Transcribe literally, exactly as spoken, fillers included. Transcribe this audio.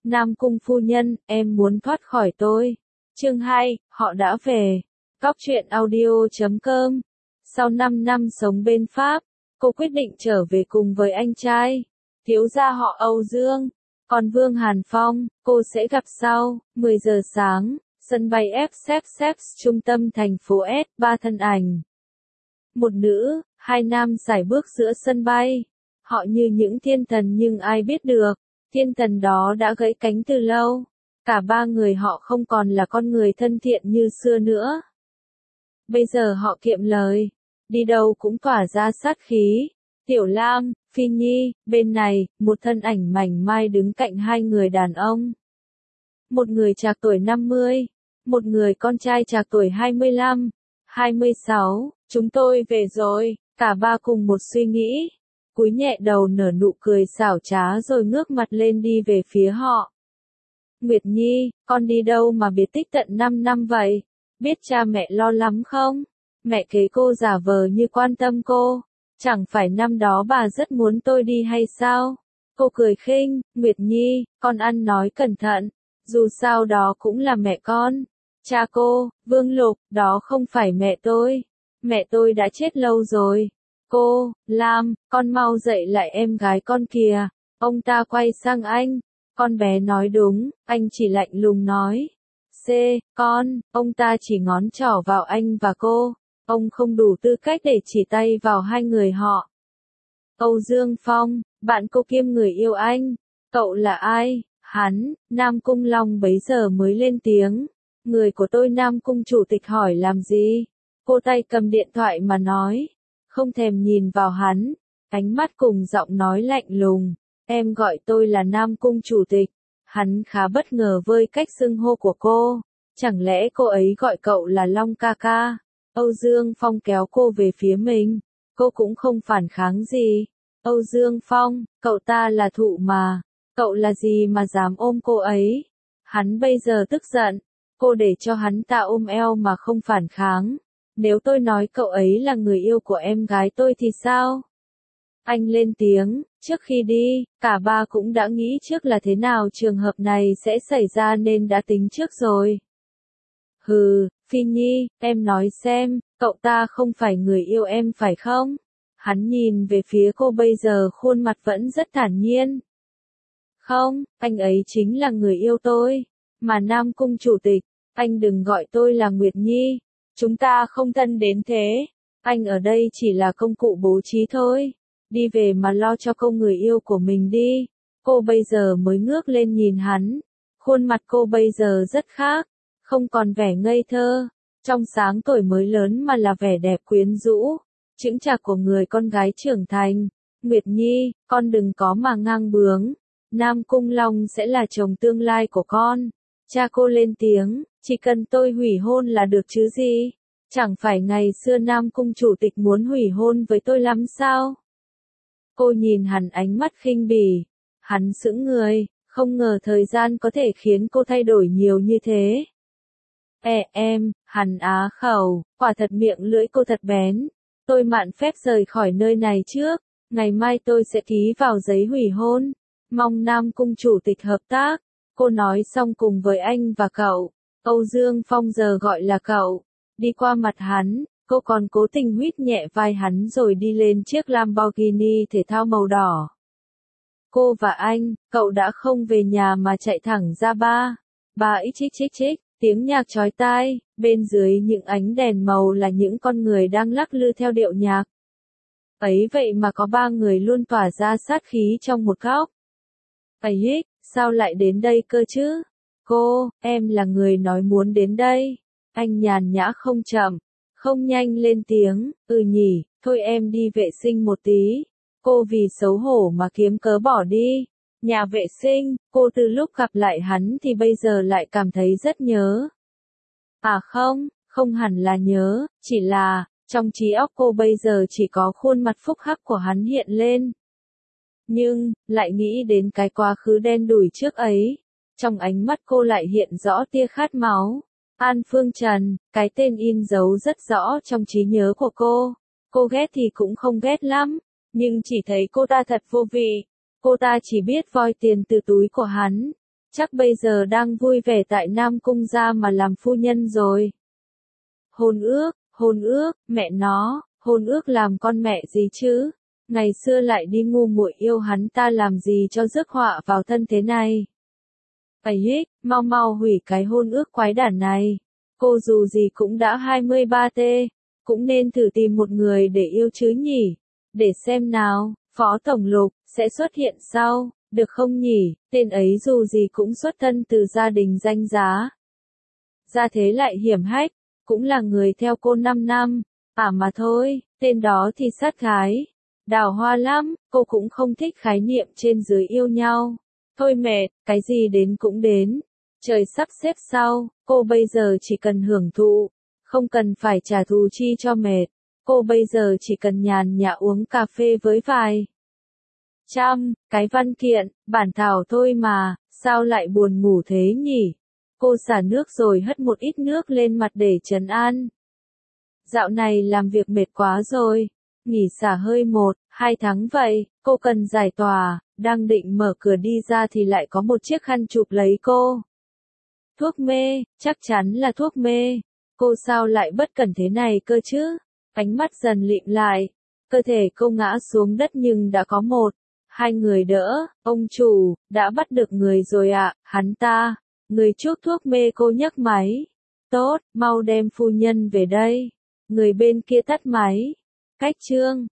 Nam Cung phu nhân, em muốn thoát khỏi tôi. Chương hai, họ đã về. Cóc truyện audio chấm com. Sau năm năm sống bên Pháp, cô quyết định trở về cùng với anh trai, thiếu gia họ Âu Dương. Còn Vương Hàn Phong, cô sẽ gặp sau. mười giờ sáng, sân bay ép ép ép trung tâm thành phố S, ba thân ảnh. Một nữ, hai nam sải bước giữa sân bay. Họ như những thiên thần nhưng ai biết được, thiên thần đó đã gãy cánh từ lâu. Cả ba người họ không còn là con người thân thiện như xưa nữa. Bây giờ họ kiệm lời, đi đâu cũng tỏa ra sát khí. Tiểu Lam, Phi Nhi, bên này, một thân ảnh mảnh mai đứng cạnh hai người đàn ông. Một người trạc tuổi năm mươi, một người con trai trạc tuổi hai mươi lăm, hai mươi sáu, chúng tôi về rồi, cả ba cùng một suy nghĩ. Cúi nhẹ đầu nở nụ cười xảo trá rồi ngước mặt lên đi về phía họ. Nguyệt Nhi, con đi đâu mà biệt tích tận năm năm vậy? Biết cha mẹ lo lắm không? Mẹ kế cô giả vờ như quan tâm cô. Chẳng phải năm đó bà rất muốn tôi đi hay sao? Cô cười khinh, Nguyệt Nhi, con ăn nói cẩn thận. Dù sao đó cũng là mẹ con. Cha cô, Vương Lục, đó không phải mẹ tôi. Mẹ tôi đã chết lâu rồi. Cô, Lam, con mau dậy lại em gái con kìa. Ông ta quay sang anh. Con bé nói đúng, anh chỉ lạnh lùng nói. C, con, ông ta chỉ ngón trỏ vào anh và cô. Ông không đủ tư cách để chỉ tay vào hai người họ. Âu Dương Phong, bạn cô kiêm người yêu anh. Cậu là ai? Hắn, Nam Cung Long bấy giờ mới lên tiếng. Người của tôi Nam Cung chủ tịch hỏi làm gì? Cô tay cầm điện thoại mà nói. Không thèm nhìn vào hắn. Ánh mắt cùng giọng nói lạnh lùng. Em gọi tôi là Nam Cung chủ tịch. Hắn khá bất ngờ với cách xưng hô của cô. Chẳng lẽ cô ấy gọi cậu là Long ca ca? Âu Dương Phong kéo cô về phía mình. Cô cũng không phản kháng gì. Âu Dương Phong, cậu ta là thụ mà. Cậu là gì mà dám ôm cô ấy? Hắn bây giờ tức giận. Cô để cho hắn ta ôm eo mà không phản kháng. Nếu tôi nói cậu ấy là người yêu của em gái tôi thì sao? Anh lên tiếng, trước khi đi, cả ba cũng đã nghĩ trước là thế nào trường hợp này sẽ xảy ra nên đã tính trước rồi. Hừ, Phi Nhi, em nói xem, cậu ta không phải người yêu em phải không? Hắn nhìn về phía cô bây giờ khuôn mặt vẫn rất thản nhiên. Không, anh ấy chính là người yêu tôi. Mà Nam Cung chủ tịch, anh đừng gọi tôi là Nguyệt Nhi. Chúng ta không thân đến thế. Anh ở đây chỉ là công cụ bố trí thôi. Đi về mà lo cho cô người yêu của mình đi. Cô bây giờ mới ngước lên nhìn hắn. Khuôn mặt cô bây giờ rất khác. Không còn vẻ ngây thơ, trong sáng tuổi mới lớn mà là vẻ đẹp quyến rũ, chững chạc của người con gái trưởng thành. Nguyệt Nhi, con đừng có mà ngang bướng. Nam Cung Long sẽ là chồng tương lai của con. Cha cô lên tiếng, chỉ cần tôi hủy hôn là được chứ gì? Chẳng phải ngày xưa Nam Cung chủ tịch muốn hủy hôn với tôi lắm sao? Cô nhìn hắn ánh mắt khinh bỉ. Hắn sững người, không ngờ thời gian có thể khiến cô thay đổi nhiều như thế. Ê em, hắn á khẩu, quả thật miệng lưỡi cô thật bén. Tôi mạn phép rời khỏi nơi này trước, ngày mai tôi sẽ ký vào giấy hủy hôn. Mong Nam Cung chủ tịch hợp tác. Cô nói xong cùng với anh và cậu. Âu Dương Phong giờ gọi là cậu. Đi qua mặt hắn, cô còn cố tình huýt nhẹ vai hắn rồi đi lên chiếc Lamborghini thể thao màu đỏ. Cô và anh, cậu đã không về nhà mà chạy thẳng ra ba. Ba ít chích chích chích. Tiếng nhạc chói tai, bên dưới những ánh đèn màu là những con người đang lắc lư theo điệu nhạc. Ấy vậy mà có ba người luôn tỏa ra sát khí trong một góc. Ấy hích, sao lại đến đây cơ chứ? Cô, em là người nói muốn đến đây. Anh nhàn nhã không chậm, không nhanh lên tiếng, ừ nhỉ, thôi em đi vệ sinh một tí. Cô vì xấu hổ mà kiếm cớ bỏ đi. Nhà vệ sinh, cô từ lúc gặp lại hắn thì bây giờ lại cảm thấy rất nhớ. À không, không hẳn là nhớ, chỉ là, trong trí óc cô bây giờ chỉ có khuôn mặt phúc hắc của hắn hiện lên. Nhưng, lại nghĩ đến cái quá khứ đen đủi trước ấy. Trong ánh mắt cô lại hiện rõ tia khát máu. An Phương Trần, cái tên in dấu rất rõ trong trí nhớ của cô. Cô ghét thì cũng không ghét lắm, nhưng chỉ thấy cô ta thật vô vị. Cô ta chỉ biết voi tiền từ túi của hắn. chắc bây giờ đang vui vẻ tại Nam Cung gia mà làm phu nhân rồi. Hôn ước, hôn ước, mẹ nó, hôn ước làm con mẹ gì chứ? Ngày xưa lại đi ngu muội yêu hắn ta làm gì cho rước họa vào thân thế này. Ấy hít, mau mau hủy cái hôn ước quái đản này. Cô dù gì cũng đã hai mươi ba t, cũng nên thử tìm một người để yêu chứ nhỉ. Để xem nào, Phó Tổng Lục, sẽ xuất hiện sau, được không nhỉ? Tên ấy dù gì cũng xuất thân từ gia đình danh giá. Gia thế lại hiểm hách, cũng là người theo cô năm năm, à mà thôi, tên đó thì sát gái. Đào hoa lắm, cô cũng không thích khái niệm trên dưới yêu nhau. Thôi mệt, cái gì đến cũng đến. Trời sắp xếp sau, cô bây giờ chỉ cần hưởng thụ, không cần phải trả thù chi cho mệt. Cô bây giờ chỉ cần nhàn nhã uống cà phê với vài trăm cái văn kiện, bản thảo thôi mà, sao lại buồn ngủ thế nhỉ? Cô xả nước rồi hất một ít nước lên mặt để trấn an. Dạo này làm việc mệt quá rồi, nghỉ xả hơi một, hai tháng vậy, cô cần giải tỏa, đang định mở cửa đi ra thì lại có một chiếc khăn chụp lấy cô. Thuốc mê, chắc chắn là thuốc mê. Cô sao lại bất cẩn thế này cơ chứ? Ánh mắt dần lịm lại, cơ thể cô ngã xuống đất nhưng đã có một, hai người đỡ. Ông chủ, đã bắt được người rồi ạ, à, hắn ta. Người chuốc thuốc mê cô nhấc máy. Tốt, mau đem phu nhân về đây. Người bên kia tắt máy. Cách chương